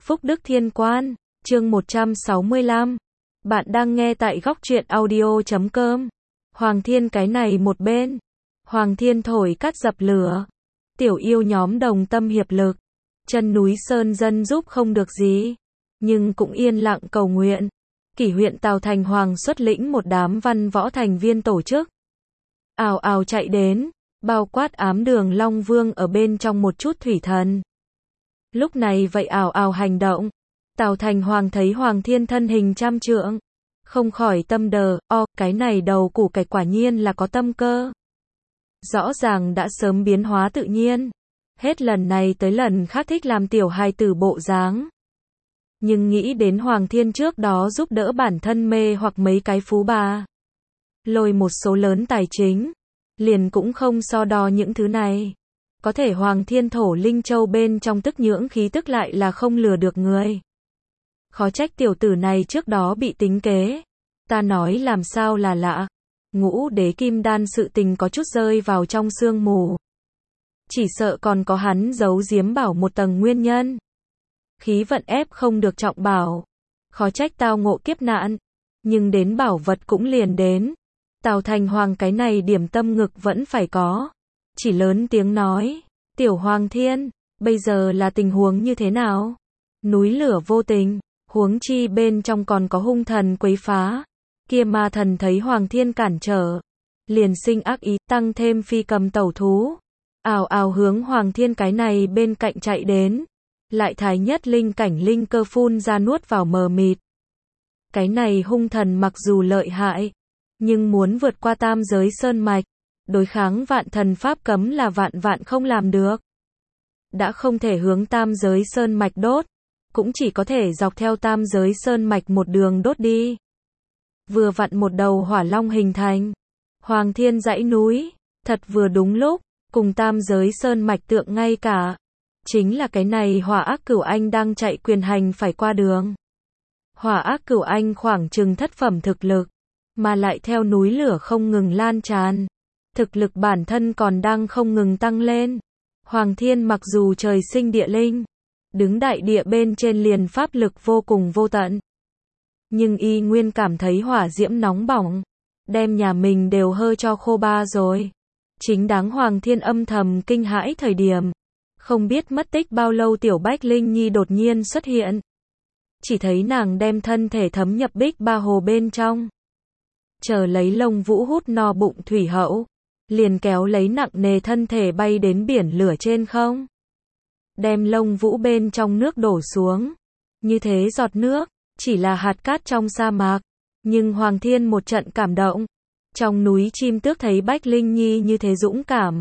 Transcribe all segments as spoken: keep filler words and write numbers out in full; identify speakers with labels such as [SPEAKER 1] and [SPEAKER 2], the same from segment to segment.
[SPEAKER 1] Phúc Đức Thiên Quan, chương một trăm sáu mươi lăm. Bạn đang nghe tại góc truyện audio chấm com. Hoàng Thiên cái này một bên. Hoàng Thiên thổi cát dập lửa. Tiểu yêu nhóm đồng tâm hiệp lực. Chân núi Sơn dân giúp không được gì. Nhưng cũng yên lặng cầu nguyện. Kỷ huyện Tào Thành Hoàng xuất lĩnh một đám văn võ thành viên tổ chức. Ào ào chạy đến. Bao quát ám đường Long Vương ở bên trong một chút thủy thần. Lúc này vậy ào ào hành động. Tào Thành Hoàng thấy Hoàng Thiên thân hình trăm trượng. Không khỏi tâm đờ, o, cái này đầu củ cải quả nhiên là có tâm cơ. Rõ ràng đã sớm biến hóa tự nhiên. Hết lần này tới lần khác thích làm tiểu hài tử bộ dáng. Nhưng nghĩ đến Hoàng Thiên trước đó giúp đỡ bản thân mê hoặc mấy cái phú bà. Lôi một số lớn tài chính. Liền cũng không so đo những thứ này. Có thể Hoàng Thiên thổ linh châu bên trong tức nhưỡng khí tức lại là không lừa được người. Khó trách tiểu tử này trước đó bị tính kế. Ta nói làm sao là lạ. Ngũ đế kim đan sự tình có chút rơi vào trong sương mù. Chỉ sợ còn có hắn giấu giếm bảo một tầng nguyên nhân. Khí vận ép không được trọng bảo. Khó trách tao ngộ kiếp nạn. Nhưng đến bảo vật cũng liền đến. Tào Thành Hoàng cái này điểm tâm ngực vẫn phải có. Chỉ lớn tiếng nói. Tiểu Hoàng Thiên, bây giờ là tình huống như thế nào? Núi lửa vô tình. Huống chi bên trong còn có hung thần quấy phá. Kia ma thần thấy Hoàng Thiên cản trở. Liền sinh ác ý tăng thêm phi cầm tẩu thú. Ào ào hướng Hoàng Thiên cái này bên cạnh chạy đến. Lại thái nhất linh cảnh linh cơ phun ra nuốt vào mờ mịt. Cái này hung thần mặc dù lợi hại. Nhưng muốn vượt qua tam giới sơn mạch. Đối kháng vạn thần pháp cấm là vạn vạn không làm được. Đã không thể hướng tam giới sơn mạch đốt. Cũng chỉ có thể dọc theo tam giới sơn mạch một đường đốt đi. Vừa vặn một đầu hỏa long hình thành. Hoàng Thiên dãy núi. Thật vừa đúng lúc. Cùng tam giới sơn mạch tượng ngay cả. Chính là cái này hỏa ác cửu anh đang chạy quyền hành phải qua đường. Hỏa ác cửu anh khoảng chừng thất phẩm thực lực. Mà lại theo núi lửa không ngừng lan tràn. Thực lực bản thân còn đang không ngừng tăng lên. Hoàng Thiên mặc dù trời sinh địa linh. Đứng đại địa bên trên liền pháp lực vô cùng vô tận. Nhưng y nguyên cảm thấy hỏa diễm nóng bỏng. Đem nhà mình đều hơi cho khô ba rồi. Chính đáng Hoàng Thiên âm thầm kinh hãi thời điểm. Không biết mất tích bao lâu tiểu Bách Linh Nhi đột nhiên xuất hiện. Chỉ thấy nàng đem thân thể thấm nhập bích ba hồ bên trong. Chờ lấy lông vũ hút no bụng thủy hậu. Liền kéo lấy nặng nề thân thể bay đến biển lửa trên không. Đem lông vũ bên trong nước đổ xuống. Như thế giọt nước, chỉ là hạt cát trong sa mạc. Nhưng Hoàng Thiên một trận cảm động. Trong núi chim tước thấy Bách Linh Nhi như thế dũng cảm.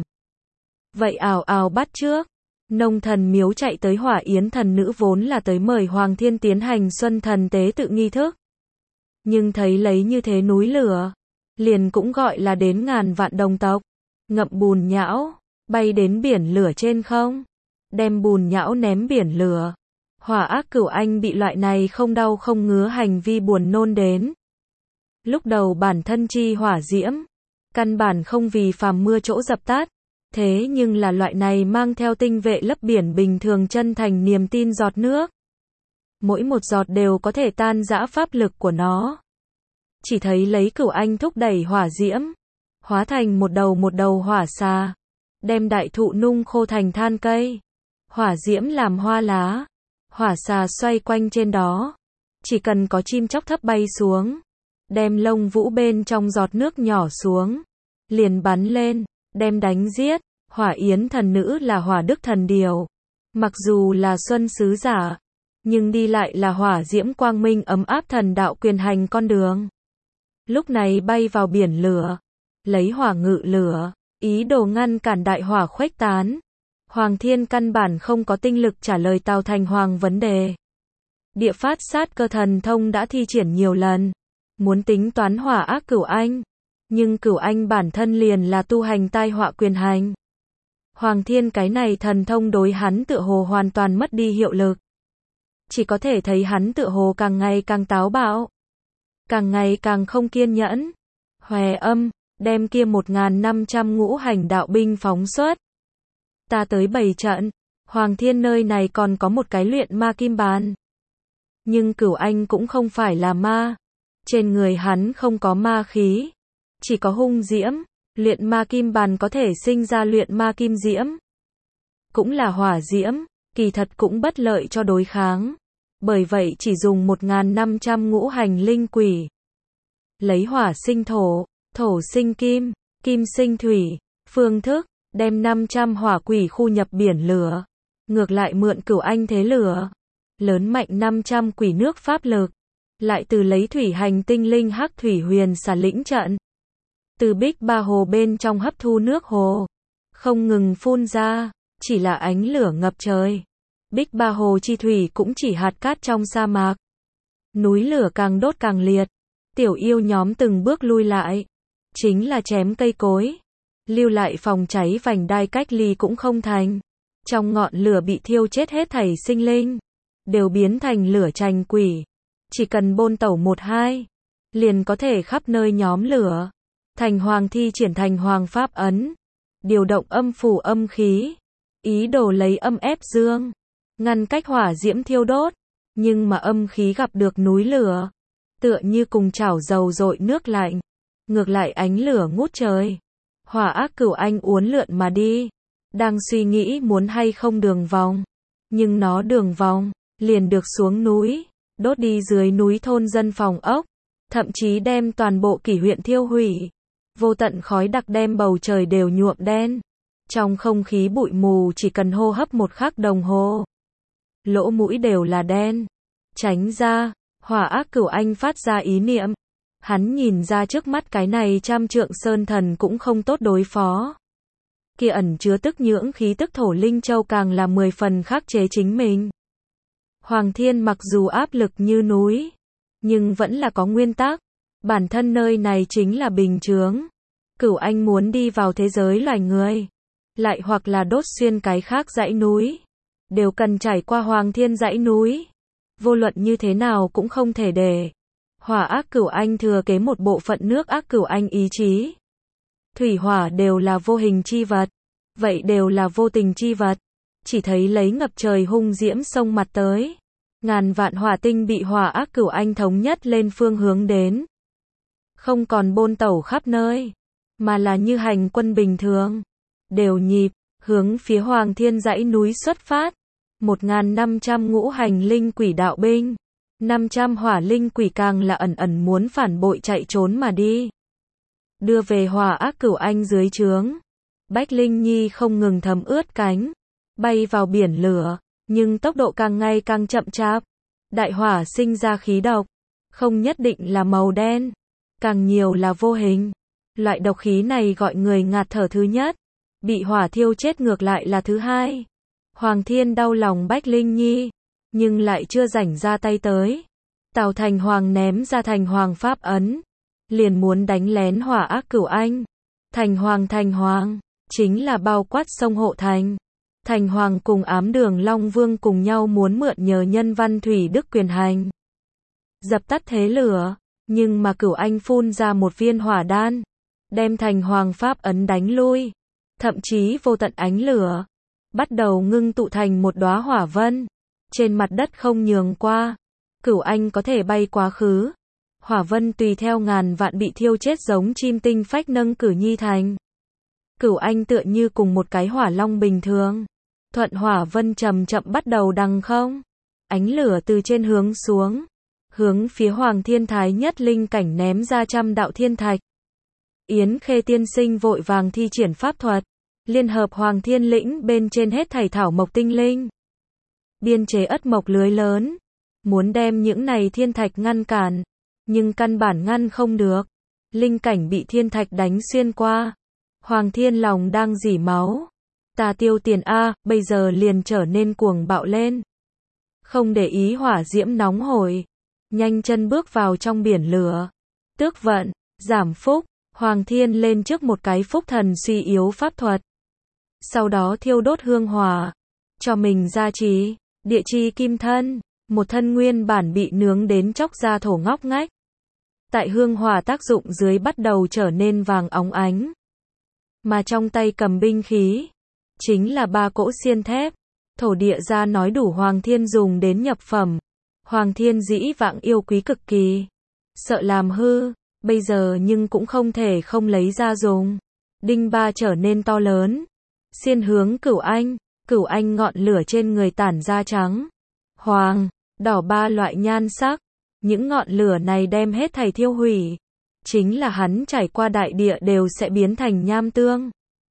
[SPEAKER 1] Vậy ào ào bắt trước. Nông thần miếu chạy tới hỏa yến thần nữ vốn là tới mời Hoàng Thiên tiến hành xuân thần tế tự nghi thức. Nhưng thấy lấy như thế núi lửa. Liền cũng gọi là đến ngàn vạn đồng tộc. Ngậm bùn nhão. Bay đến biển lửa trên không. Đem bùn nhão ném biển lửa. Hỏa ác cửu anh bị loại này không đau không ngứa hành vi buồn nôn đến. Lúc đầu bản thân chi hỏa diễm. Căn bản không vì phàm mưa chỗ dập tắt. Thế nhưng là loại này mang theo tinh vệ lấp biển bình thường chân thành niềm tin giọt nước. Mỗi một giọt đều có thể tan rã pháp lực của nó. Chỉ thấy lấy cửu anh thúc đẩy hỏa diễm. Hóa thành một đầu một đầu hỏa xà. Đem đại thụ nung khô thành than cây. Hỏa diễm làm hoa lá. Hỏa xà xoay quanh trên đó. Chỉ cần có chim chóc thấp bay xuống. Đem lông vũ bên trong giọt nước nhỏ xuống. Liền bắn lên. Đem đánh giết. Hỏa yến thần nữ là hỏa đức thần điều. Mặc dù là xuân sứ giả. Nhưng đi lại là hỏa diễm quang minh ấm áp thần đạo quyền hành con đường. Lúc này bay vào biển lửa. Lấy hỏa ngự lửa. Ý đồ ngăn cản đại hỏa khuếch tán. Hoàng Thiên căn bản không có tinh lực trả lời Tào Thành Hoàng vấn đề. Địa phát sát cơ thần thông đã thi triển nhiều lần. Muốn tính toán hỏa ác cửu anh. Nhưng cửu anh bản thân liền là tu hành tai họa quyền hành. Hoàng Thiên cái này thần thông đối hắn tựa hồ hoàn toàn mất đi hiệu lực. Chỉ có thể thấy hắn tựa hồ càng ngày càng táo bạo. Càng ngày càng không kiên nhẫn. Hòe âm, đem kia một nghìn năm trăm ngũ hành đạo binh phóng xuất. Ta tới bày trận. Hoàng Thiên nơi này còn có một cái luyện ma kim bàn. Nhưng Cửu Anh cũng không phải là ma. Trên người hắn không có ma khí, chỉ có hung diễm. Luyện ma kim bàn có thể sinh ra luyện ma kim diễm, cũng là hỏa diễm, kỳ thật cũng bất lợi cho đối kháng. Bởi vậy chỉ dùng một nghìn năm trăm ngũ hành linh quỷ. Lấy hỏa sinh thổ, thổ sinh kim, kim sinh thủy. Phương thức, đem năm trăm hỏa quỷ khu nhập biển lửa. Ngược lại mượn Cửu Anh thế lửa. Lớn mạnh năm trăm quỷ nước pháp lực. Lại từ lấy thủy hành tinh linh hắc thủy huyền xà lĩnh trận. Từ bích ba hồ bên trong hấp thu nước hồ. Không ngừng phun ra, chỉ là ánh lửa ngập trời. Bích ba hồ chi thủy cũng chỉ hạt cát trong sa mạc. Núi lửa càng đốt càng liệt. Tiểu yêu nhóm từng bước lui lại. Chính là chém cây cối. Lưu lại phòng cháy vành đai cách ly cũng không thành. Trong ngọn lửa bị thiêu chết hết thảy sinh linh. Đều biến thành lửa trành quỷ. Chỉ cần bôn tẩu một hai. Liền có thể khắp nơi nhóm lửa. Thành Hoàng thi triển thành Hoàng pháp ấn. Điều động âm phủ âm khí. Ý đồ lấy âm ép dương. Ngăn cách hỏa diễm thiêu đốt. Nhưng mà âm khí gặp được núi lửa. Tựa như cùng chảo dầu dội nước lạnh. Ngược lại ánh lửa ngút trời. Hỏa ác Cửu Anh uốn lượn mà đi. Đang suy nghĩ muốn hay không đường vòng. Nhưng nó đường vòng. Liền được xuống núi. Đốt đi dưới núi thôn dân phòng ốc. Thậm chí đem toàn bộ Kỷ huyện thiêu hủy. Vô tận khói đặc đem bầu trời đều nhuộm đen. Trong không khí bụi mù chỉ cần hô hấp một khắc đồng hồ. Lỗ mũi đều là đen. Tránh ra, hỏa ác Cửu Anh phát ra ý niệm. Hắn nhìn ra trước mắt cái này trăm trượng sơn thần cũng không tốt đối phó. Kia ẩn chứa tức nhưỡng khí tức thổ linh châu càng là mười phần khắc chế chính mình. Hoàng Thiên mặc dù áp lực như núi, nhưng vẫn là có nguyên tắc. Bản thân nơi này chính là bình chướng. Cửu Anh muốn đi vào thế giới loài người, lại hoặc là đốt xuyên cái khác dãy núi, đều cần trải qua Hoàng Thiên dãy núi. Vô luận như thế nào cũng không thể để hỏa ác Cửu Anh thừa kế một bộ phận nước ác Cửu Anh ý chí. Thủy hỏa đều là vô hình chi vật, vậy đều là vô tình chi vật. Chỉ thấy lấy ngập trời hung diễm sông mặt tới. Ngàn vạn hỏa tinh bị hỏa ác Cửu Anh thống nhất lên phương hướng đến. Không còn bôn tẩu khắp nơi, mà là như hành quân bình thường. Đều nhịp, hướng phía Hoàng Thiên dãy núi xuất phát. một nghìn năm trăm ngũ hành linh quỷ đạo binh. năm trăm hỏa linh quỷ càng là ẩn ẩn muốn phản bội chạy trốn mà đi. Đưa về hỏa ác Cửu Anh dưới trướng. Bách Linh Nhi không ngừng thầm ướt cánh. Bay vào biển lửa, nhưng tốc độ càng ngày càng chậm chạp. Đại hỏa sinh ra khí độc. Không nhất định là màu đen. Càng nhiều là vô hình. Loại độc khí này gọi người ngạt thở thứ nhất. Bị hỏa thiêu chết ngược lại là thứ hai. Hoàng Thiên đau lòng Bách Linh Nhi, nhưng lại chưa rảnh ra tay tới. Tào Thành Hoàng ném ra Thành Hoàng pháp ấn, liền muốn đánh lén hỏa ác Cửu Anh. Thành Hoàng Thành Hoàng, chính là bao quát sông Hộ Thành. Thành Hoàng cùng ám đường Long Vương cùng nhau muốn mượn nhờ nhân văn thủy đức quyền hành. Dập tắt thế lửa, nhưng mà Cửu Anh phun ra một viên hỏa đan, đem Thành Hoàng pháp ấn đánh lui. Thậm chí vô tận ánh lửa bắt đầu ngưng tụ thành một đóa hỏa vân, trên mặt đất không nhường qua. Cửu Anh có thể bay quá khứ. Hỏa vân tùy theo ngàn vạn bị thiêu chết giống chim tinh phách nâng cử nhi thành. Cửu Anh tựa như cùng một cái hỏa long bình thường. Thuận hỏa vân chậm chậm bắt đầu đằng không. Ánh lửa từ trên hướng xuống, hướng phía Hoàng Thiên Thái nhất linh cảnh ném ra trăm đạo thiên thạch. Yến Khê tiên sinh vội vàng thi triển pháp thuật, liên hợp Hoàng Thiên lĩnh bên trên hết thảy thảo mộc tinh linh. Biên chế ất mộc lưới lớn, muốn đem những này thiên thạch ngăn cản, nhưng căn bản ngăn không được. Linh cảnh bị thiên thạch đánh xuyên qua. Hoàng Thiên lòng đang rỉ máu. Ta tiêu tiền a, bây giờ liền trở nên cuồng bạo lên. Không để ý hỏa diễm nóng hổi, nhanh chân bước vào trong biển lửa. Tước vận, giảm phúc, Hoàng Thiên lên trước một cái phúc thần suy yếu pháp thuật. Sau đó thiêu đốt hương hỏa, cho mình gia trì, địa chi kim thân, một thân nguyên bản bị nướng đến chóc ra thổ ngóc ngách. Tại hương hỏa tác dụng dưới bắt đầu trở nên vàng óng ánh. Mà trong tay cầm binh khí, chính là ba cỗ xiên thép. Thổ địa ra nói đủ Hoàng Thiên dùng đến nhập phẩm. Hoàng Thiên dĩ vãng yêu quý cực kỳ. Sợ làm hư, bây giờ nhưng cũng không thể không lấy ra dùng. Đinh ba trở nên to lớn. Xiên hướng Cửu Anh, Cửu Anh ngọn lửa trên người tản ra trắng, hoàng, đỏ ba loại nhan sắc. Những ngọn lửa này đem hết thảy thiêu hủy. Chính là hắn trải qua đại địa đều sẽ biến thành nham tương.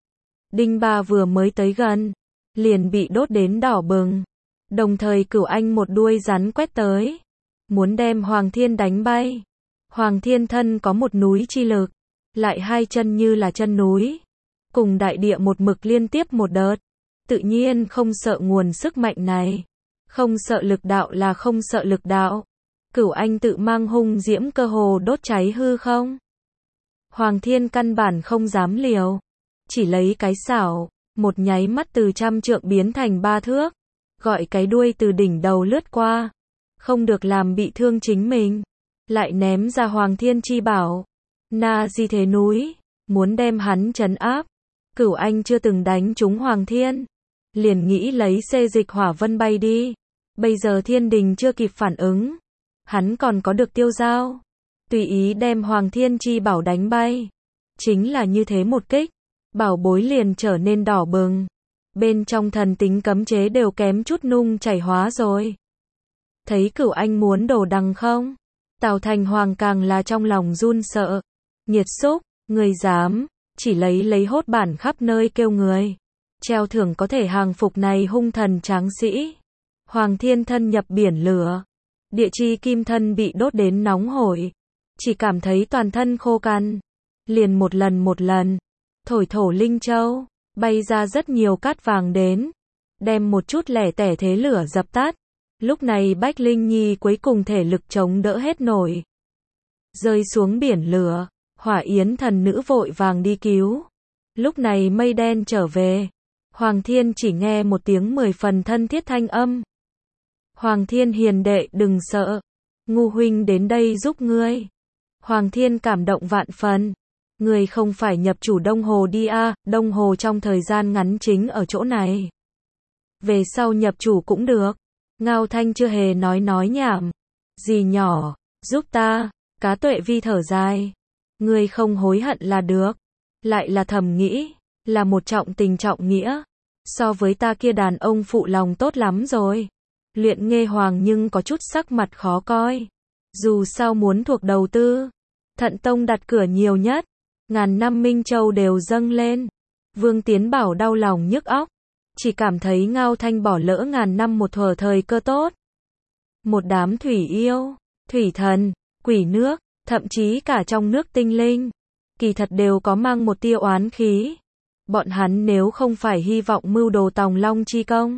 [SPEAKER 1] Đinh ba vừa mới tới gần, liền bị đốt đến đỏ bừng. Đồng thời Cửu Anh một đuôi rắn quét tới, muốn đem Hoàng Thiên đánh bay. Hoàng Thiên thân có một núi chi lực, lại hai chân như là chân núi, cùng đại địa một mực liên tiếp một đợt, tự nhiên không sợ nguồn sức mạnh này. Không sợ lực đạo là không sợ lực đạo. Cửu Anh tự mang hung diễm cơ hồ đốt cháy hư không. Hoàng Thiên căn bản không dám liều, chỉ lấy cái xảo, một nháy mắt từ trăm trượng biến thành ba thước, gọi cái đuôi từ đỉnh đầu lướt qua, không được làm bị thương chính mình, lại ném ra Hoàng Thiên chi bảo, Na Di Thế núi, muốn đem hắn trấn áp. Cửu Anh chưa từng đánh trúng Hoàng Thiên, liền nghĩ lấy xê dịch hỏa vân bay đi. Bây giờ thiên đình chưa kịp phản ứng, hắn còn có được tiêu dao, tùy ý đem Hoàng Thiên chi bảo đánh bay. Chính là như thế một kích, bảo bối liền trở nên đỏ bừng, bên trong thần tính cấm chế đều kém chút nung chảy hóa rồi. Thấy Cửu Anh muốn đổ đằng không, Tào Thành Hoàng càng là trong lòng run sợ. Nhiệt xúc, người dám, chỉ lấy lấy hốt bản khắp nơi kêu người. Treo thưởng có thể hàng phục này hung thần tráng sĩ. Hoàng Thiên thân nhập biển lửa, địa chi kim thân bị đốt đến nóng hổi, chỉ cảm thấy toàn thân khô cằn. Liền một lần một lần, thổi thổ linh châu, bay ra rất nhiều cát vàng đến, đem một chút lẻ tẻ thế lửa dập tắt. Lúc này Bách Linh Nhi cuối cùng thể lực chống đỡ hết nổi, rơi xuống biển lửa. Hỏa Yến thần nữ vội vàng đi cứu. Lúc này mây đen trở về, Hoàng Thiên chỉ nghe một tiếng mười phần thân thiết thanh âm. Hoàng Thiên hiền đệ đừng sợ, ngu huynh đến đây giúp ngươi. Hoàng Thiên cảm động vạn phần. Ngươi không phải nhập chủ Đông Hồ đi à, Đông Hồ trong thời gian ngắn chính ở chỗ này. Về sau nhập chủ cũng được. Ngao Thanh chưa hề nói nói nhảm. Dì nhỏ, giúp ta, Cá Tuệ Vi thở dài. Ngươi không hối hận là được. Lại là thầm nghĩ, là một trọng tình trọng nghĩa. So với ta kia đàn ông phụ lòng tốt lắm rồi. Luyện Nghê Hoàng nhưng có chút sắc mặt khó coi. Dù sao muốn thuộc đầu tư, Thận Tông đặt cửa nhiều nhất, ngàn năm Minh Châu đều dâng lên. Vương Tiến Bảo đau lòng nhức óc, chỉ cảm thấy Ngao Thanh bỏ lỡ ngàn năm một thuở thời cơ tốt. Một đám thủy yêu, thủy thần, quỷ nước, thậm chí cả trong nước tinh linh, kỳ thật đều có mang một tia oán khí. Bọn hắn nếu không phải hy vọng mưu đồ Tòng Long chi công,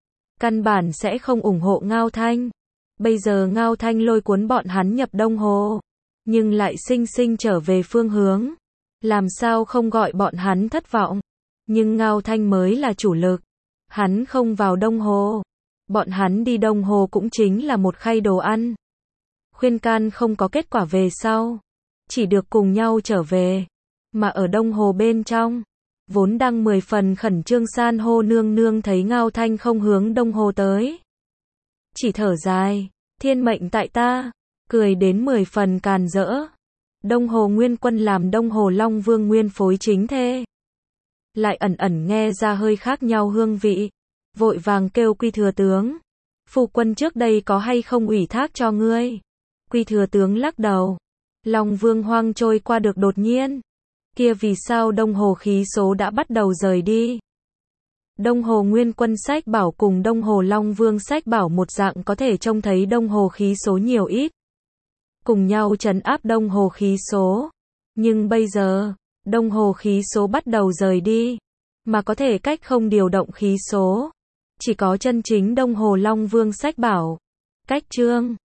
[SPEAKER 1] căn bản sẽ không ủng hộ Ngao Thanh. Bây giờ Ngao Thanh lôi cuốn bọn hắn nhập Đông Hồ, nhưng lại sinh sinh trở về phương hướng. Làm sao không gọi bọn hắn thất vọng. Nhưng Ngao Thanh mới là chủ lực. Hắn không vào Đông Hồ, bọn hắn đi Đông Hồ cũng chính là một khay đồ ăn. Khuyên can không có kết quả về sau, chỉ được cùng nhau trở về. Mà ở Đông Hồ bên trong, vốn đang mười phần khẩn trương San hô nương nương thấy Ngao Thanh không hướng Đông Hồ tới, chỉ thở dài, thiên mệnh tại ta, cười đến mười phần càn rỡ. Đông Hồ Nguyên Quân làm Đông Hồ Long Vương nguyên phối chính thê, lại ẩn ẩn nghe ra hơi khác nhau hương vị, vội vàng kêu Quy thừa tướng, phu quân trước đây có hay không ủy thác cho ngươi? Quy thừa tướng lắc đầu, Long Vương hoang trôi qua được đột nhiên, kia vì sao Đông Hồ khí số đã bắt đầu rời đi? Đông Hồ Nguyên Quân sách bảo cùng Đông Hồ Long Vương sách bảo một dạng có thể trông thấy Đông Hồ khí số nhiều ít, cùng nhau trấn áp Đông Hồ khí số. Nhưng bây giờ, Đông Hồ khí số bắt đầu rời đi, mà có thể cách không điều động khí số, chỉ có chân chính Đông Hồ Long Vương sách bảo. Cách chương